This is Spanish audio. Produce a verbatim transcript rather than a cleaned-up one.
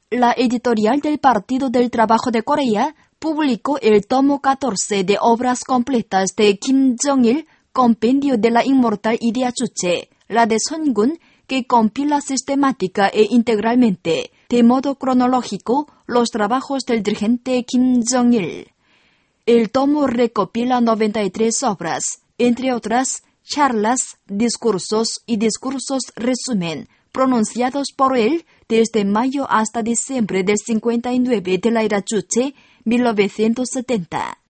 la editorial del Partido del Trabajo de Corea publicó el tomo catorce de obras completas de Kim Jong-il, Compendio de la Inmortal Idea Juche, la de Son-gun, que compila sistemática e integralmente, de modo cronológico, los trabajos del dirigente Kim Jong-il. El tomo recopila noventa y tres obras, entre otras, charlas, discursos y discursos resumen, pronunciados por él desde mayo hasta diciembre del cincuenta y nueve de la era Juche, mil novecientos setenta.